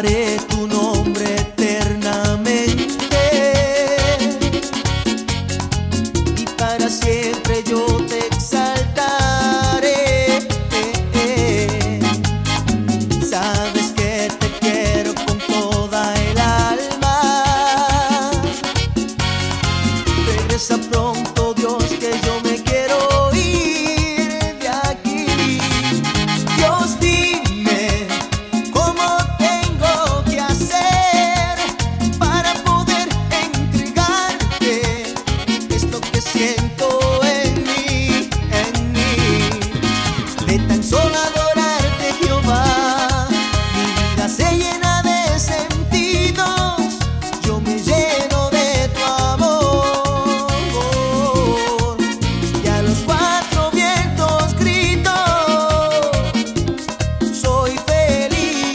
alabaré tu nombre eternamente y para siempre yo te exaltaré. Sabes que te quiero con toda el alma. Regresa pronto, Dios, que yo me quiero ir de aquí. Dios, dime cómo tengo que hacer para poder entregarte esto que siento en mí, en mí. De tan solo adorarte, Jehová, mi vida se llena de sentidos. Yo me lleno de tu amor y a los cuatro vientos grito: soy feliz.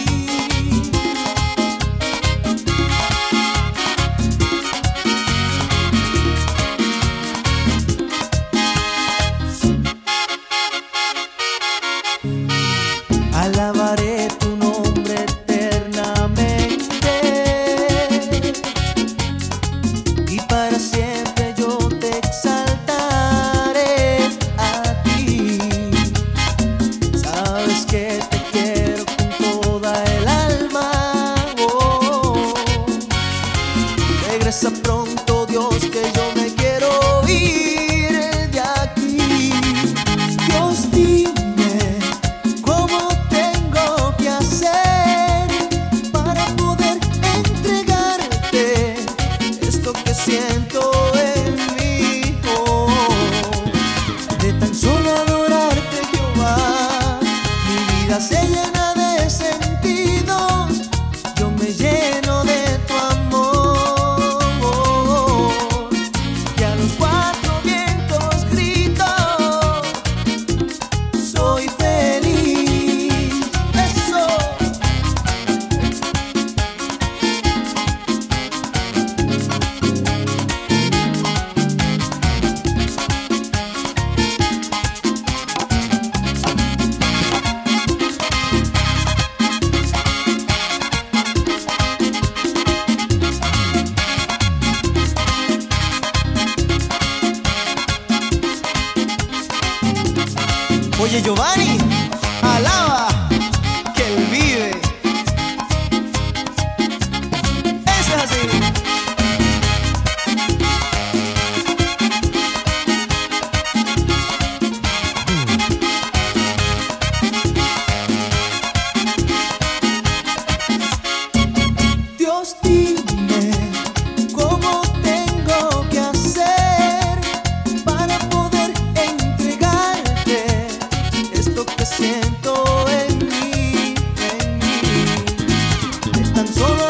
Alabaré tu nombre eternamente y para siempre yo te exaltaré a ti. Sabes que te quiero con toda el alma. Regresa pronto, Dios, que yo me quiero ir de aquí. Dios, dime cómo tengo que hacer para poder entregarte esto que siento en mí. De tan solo adorarte, Jehová, mi vida se llena de sentidos. Yo me lleno de tu amor y a los cuatro vientos grito: soy feliz. Eso. Oye, Giovanni, alaba que él vive. Eso es así. Dios, dime cómo tengo que hacer para poder entregarte esto que siento en mí, en mí. De tan solo